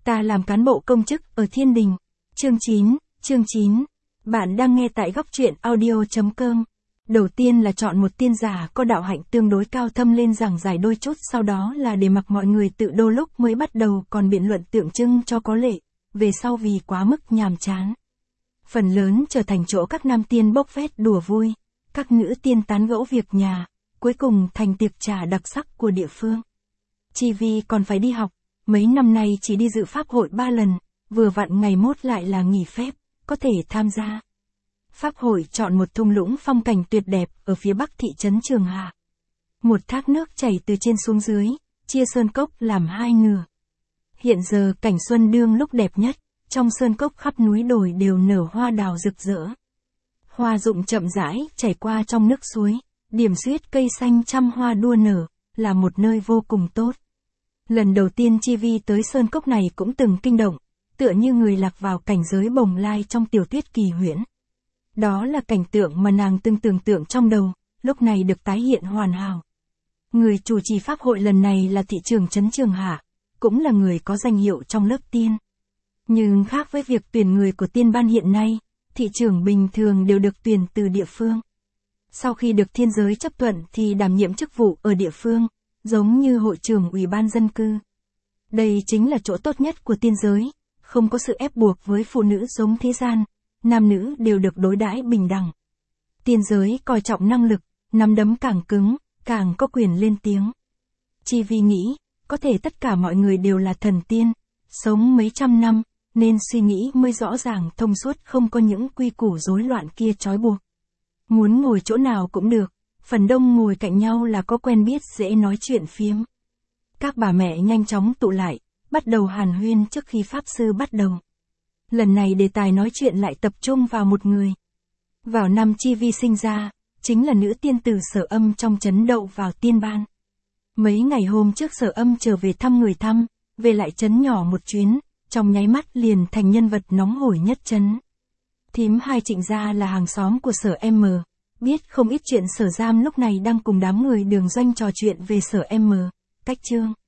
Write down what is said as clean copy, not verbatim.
Ta làm cán bộ công chức ở Thiên Đình. Chương 9. Bạn đang nghe tại góc truyện audio.com. Đầu tiên là chọn một tiên giả có đạo hạnh tương đối cao thâm lên giảng giải đôi chút, sau đó là để mặc mọi người tự đô lúc mới bắt đầu còn biện luận tượng trưng cho có lệ, về sau vì quá mức nhàm chán. Phần lớn trở thành chỗ các nam tiên bốc phét đùa vui, các nữ tiên tán gẫu việc nhà, cuối cùng thành tiệc trà đặc sắc của địa phương. Chi Vi còn phải đi học, mấy năm nay chỉ đi dự pháp hội 3 lần, vừa vặn ngày mốt lại là nghỉ phép, có thể tham gia. Pháp hội chọn một thung lũng phong cảnh tuyệt đẹp ở phía bắc thị trấn Trường Hạ. Một thác nước chảy từ trên xuống dưới, chia sơn cốc làm hai ngửa. Hiện giờ cảnh xuân đương lúc đẹp nhất, trong sơn cốc khắp núi đồi đều nở hoa đào rực rỡ. Hoa rụng chậm rãi chảy qua trong nước suối, điểm xuyết cây xanh trăm hoa đua nở, là một nơi vô cùng tốt. Lần đầu tiên Chi Vi tới sơn cốc này cũng từng kinh động, tựa như người lạc vào cảnh giới bồng lai trong tiểu thuyết kỳ huyễn. Đó là cảnh tượng mà nàng từng tưởng tượng trong đầu, lúc này được tái hiện hoàn hảo. Người chủ trì pháp hội lần này là thị trưởng trấn Trường Hạ, cũng là người có danh hiệu trong lớp tiên. Nhưng khác với việc tuyển người của tiên ban hiện nay, thị trưởng bình thường đều được tuyển từ địa phương. Sau khi được thiên giới chấp thuận thì đảm nhiệm chức vụ ở địa phương, giống như hội trưởng ủy ban dân cư. Đây chính là chỗ tốt nhất của tiên giới, không có sự ép buộc với phụ nữ giống thế gian, nam nữ đều được đối đãi bình đẳng. Tiên giới coi trọng năng lực, nắm đấm càng cứng, càng có quyền lên tiếng. Chi Vi nghĩ, có thể tất cả mọi người đều là thần tiên, sống mấy trăm năm, nên suy nghĩ mới rõ ràng thông suốt, không có những quy củ rối loạn kia trói buộc. Muốn ngồi chỗ nào cũng được, phần đông ngồi cạnh nhau là có quen biết dễ nói chuyện phiếm. Các bà mẹ nhanh chóng tụ lại, bắt đầu hàn huyên trước khi pháp sư bắt đầu. Lần này đề tài nói chuyện lại tập trung vào một người. Vào năm Chi Vi sinh ra, chính là nữ tiên tử Sở Âm trong trấn đậu vào tiên ban. Mấy ngày hôm trước Sở Âm trở về thăm người thăm, về lại trấn nhỏ một chuyến, trong nháy mắt liền thành nhân vật nóng hổi nhất trấn. Thím hai Trịnh gia là hàng xóm của Sở M, biết không ít chuyện Sở Giam lúc này đang cùng đám người Đường Doanh trò chuyện về Sở M, Cách Trương.